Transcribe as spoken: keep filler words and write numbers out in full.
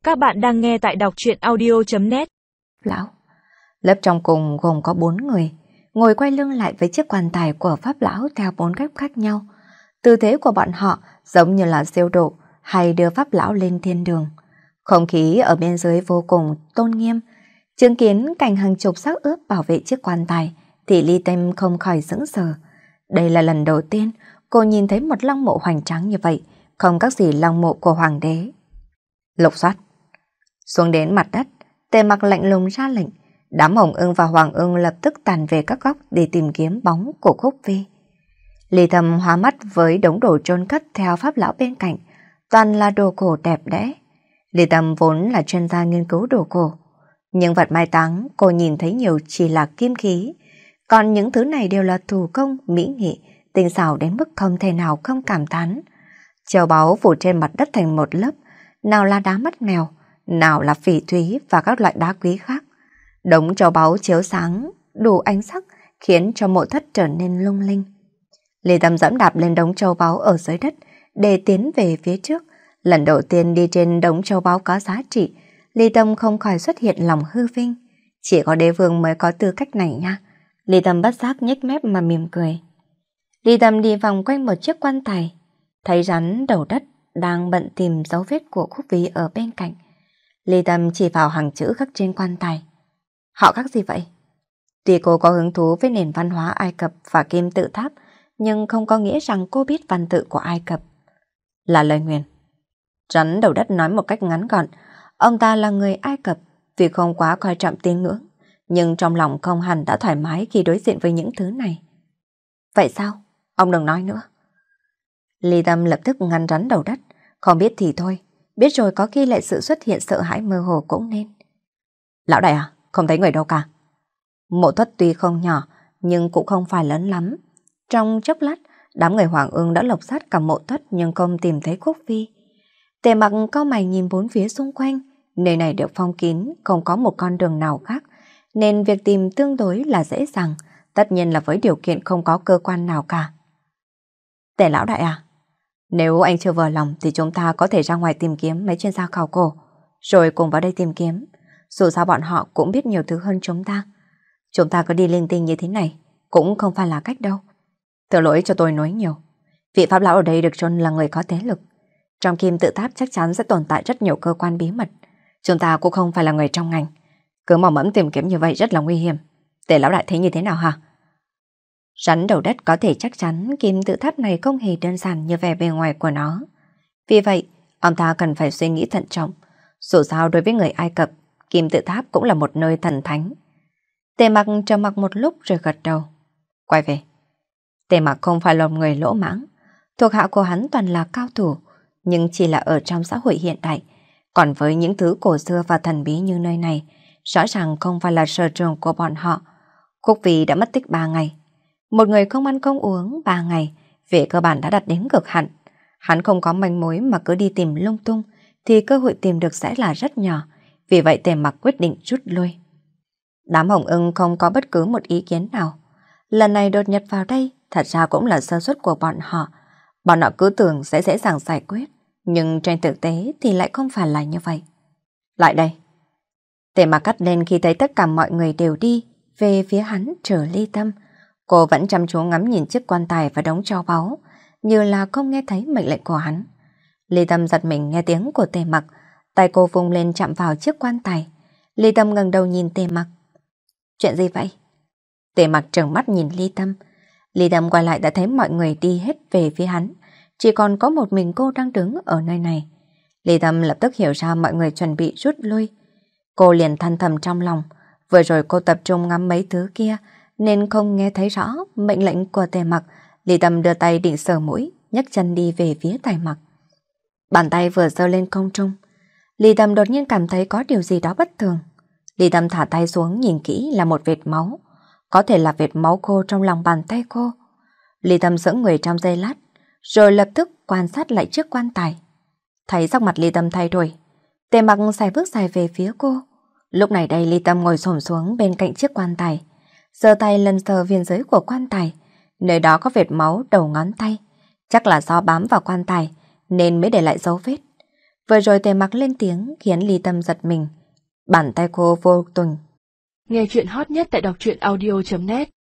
Các bạn đang nghe tại đọc truyện audio chấm net. Lão, lớp trong cùng gồm có bốn người, ngồi quay lưng lại với chiếc quan tài của Pháp Lão theo bốn cách khác nhau. Tư thế của bọn họ giống như là siêu độ hay đưa Pháp Lão lên thiên đường. Không khí ở bên dưới vô cùng tôn nghiêm. Chứng kiến cảnh hàng chục xác ướp bảo vệ chiếc quan tài thì Ly Tâm không khỏi sững sờ. Đây là lần đầu tiên cô nhìn thấy một lăng mộ hoành tráng như vậy, không các gì lăng mộ của hoàng đế. Lục soát xuống đến mặt đất, Tề Mặc lạnh lùng ra lệnh. Đám Hồng Ưng và Hoàng Ưng lập tức tàn về các góc để tìm kiếm bóng của Khúc Phi. Ly Thầm hóa mắt với đống đồ chôn cất theo Pháp Lão bên cạnh, toàn là đồ cổ đẹp đẽ. Ly Thầm vốn là chuyên gia nghiên cứu đồ cổ, nhưng vật mai táng cô nhìn thấy nhiều chỉ là kim khí, còn những thứ này đều là thủ công mỹ nghệ, tinh xảo đến mức không thể nào không cảm thán. Châu báu phủ trên mặt đất thành một lớp, nào là đá mắt mèo, nào là phỉ thúy và các loại đá quý khác. Đống châu báu chiếu sáng đủ ánh sắc khiến cho mộ thất trở nên lung linh. Lê Tâm dẫm đạp lên đống châu báu ở dưới đất để tiến về phía trước. Lần đầu tiên đi trên đống châu báu có giá trị, Lê Tâm không khỏi xuất hiện lòng hư vinh. Chỉ có đế vương mới có tư cách này nha. Lê Tâm bất giác nhếch mép mà mỉm cười. Lê Tâm đi vòng quanh một chiếc quan tài, thấy rắn đầu đất đang bận tìm dấu vết của Khúc Phi ở bên cạnh. Lê Tâm chỉ vào hàng chữ khắc trên quan tài. Họ khắc gì vậy? Tuy cô có hứng thú với nền văn hóa Ai Cập và kim tự tháp, nhưng không có nghĩa rằng cô biết văn tự của Ai Cập. Là lời nguyền. Rắn đầu đất nói một cách ngắn gọn, ông ta là người Ai Cập vì không quá coi trọng tín ngưỡng, nhưng trong lòng không hẳn đã thoải mái khi đối diện với những thứ này. Vậy sao? Ông đừng nói nữa. Ly Tâm lập tức ngăn rắn đầu đất. Không biết thì thôi, biết rồi có khi lại sự xuất hiện sợ hãi mơ hồ cũng nên. Lão đại à, không thấy người đâu cả. Mộ thất tuy không nhỏ, nhưng cũng không phải lớn lắm. Trong chốc lát, đám người Hoàng Ưng đã lục soát cả mộ thất nhưng không tìm thấy Khúc Phi. Tề Mặc cau mày nhìn bốn phía xung quanh, nơi này được phong kín, không có một con đường nào khác, nên việc tìm tương đối là dễ dàng, tất nhiên là với điều kiện không có cơ quan nào cả. Tề lão đại à, nếu anh chưa vừa lòng thì chúng ta có thể ra ngoài tìm kiếm mấy chuyên gia khảo cổ, rồi cùng vào đây tìm kiếm. Dù sao bọn họ cũng biết nhiều thứ hơn chúng ta. Chúng ta cứ đi linh tinh như thế này cũng không phải là cách đâu. Thừa lỗi cho tôi nói nhiều. Vị Pháp Lão ở đây được chôn là người có thế lực. Trong kim tự tháp chắc chắn sẽ tồn tại rất nhiều cơ quan bí mật. Chúng ta cũng không phải là người trong ngành. Cứ mò mẫm tìm kiếm như vậy rất là nguy hiểm. Tề lão đại thấy như thế nào hả? Rắn đầu đất có thể chắc chắn kim tự tháp này không hề đơn giản như vẻ bề ngoài của nó. Vì vậy, ông ta cần phải suy nghĩ thận trọng. Dù sao đối với người Ai Cập, kim tự tháp cũng là một nơi thần thánh. Tề Mặc trầm mặc một lúc rồi gật đầu. Quay về. Tề Mặc không phải là người lỗ mãng. Thuộc hạ của hắn toàn là cao thủ, nhưng chỉ là ở trong xã hội hiện đại. Còn với những thứ cổ xưa và thần bí như nơi này, rõ ràng không phải là sở trường của bọn họ. Khúc Phi đã mất tích ba ngày. Một người không ăn không uống ba ngày, về cơ bản đã đạt đến cực hạn. Hắn không có manh mối mà cứ đi tìm lung tung, thì cơ hội tìm được sẽ là rất nhỏ. Vì vậy Tề Mặc quyết định rút lui. Đám Hồng Ưng không có bất cứ một ý kiến nào. Lần này đột nhập vào đây, thật ra cũng là sơ suất của bọn họ. Bọn họ cứ tưởng sẽ dễ dàng giải quyết, nhưng trên thực tế thì lại không phải là như vậy. Lại đây. Tề Mặc cắt lên khi thấy tất cả mọi người đều đi về phía hắn trở Ly Tâm. Cô vẫn chăm chú ngắm nhìn chiếc quan tài và đống tro báu, như là không nghe thấy mệnh lệnh của hắn. Ly Tâm giật mình nghe tiếng của Tề Mặc, tay cô vung lên chạm vào chiếc quan tài. Ly Tâm ngẩng đầu nhìn Tề Mặc. Chuyện gì vậy? Tề Mặc trừng mắt nhìn Ly Tâm. Ly Tâm quay lại đã thấy mọi người đi hết về phía hắn, chỉ còn có một mình cô đang đứng ở nơi này. Ly Tâm lập tức hiểu ra mọi người chuẩn bị rút lui. Cô liền than thầm trong lòng, vừa rồi cô tập trung ngắm mấy thứ kia nên không nghe thấy rõ mệnh lệnh của Tề Mặc. Ly Tâm đưa tay định sờ mũi, nhấc chân đi về phía Tề Mặc. Bàn tay vừa giơ lên không trung, Ly Tâm đột nhiên cảm thấy có điều gì đó bất thường. Ly Tâm thả tay xuống nhìn kỹ là một vệt máu, có thể là vệt máu khô trong lòng bàn tay cô. Ly Tâm sững người trong giây lát, rồi lập tức quan sát lại chiếc quan tài. Thấy sắc mặt Ly Tâm thay đổi, Tề Mặc xài bước dài về phía cô. Lúc này đây Ly Tâm ngồi xổm xuống bên cạnh chiếc quan tài, giơ tay lần sờ viên dưới của quan tài, nơi đó có vệt máu đầu ngón tay, chắc là do bám vào quan tài nên mới để lại dấu vết. Vừa rồi Tề Mặc lên tiếng khiến Ly Tâm giật mình. Bàn tay cô vô tình. Nghe chuyện hot nhất tại đọc truyện audio chấm net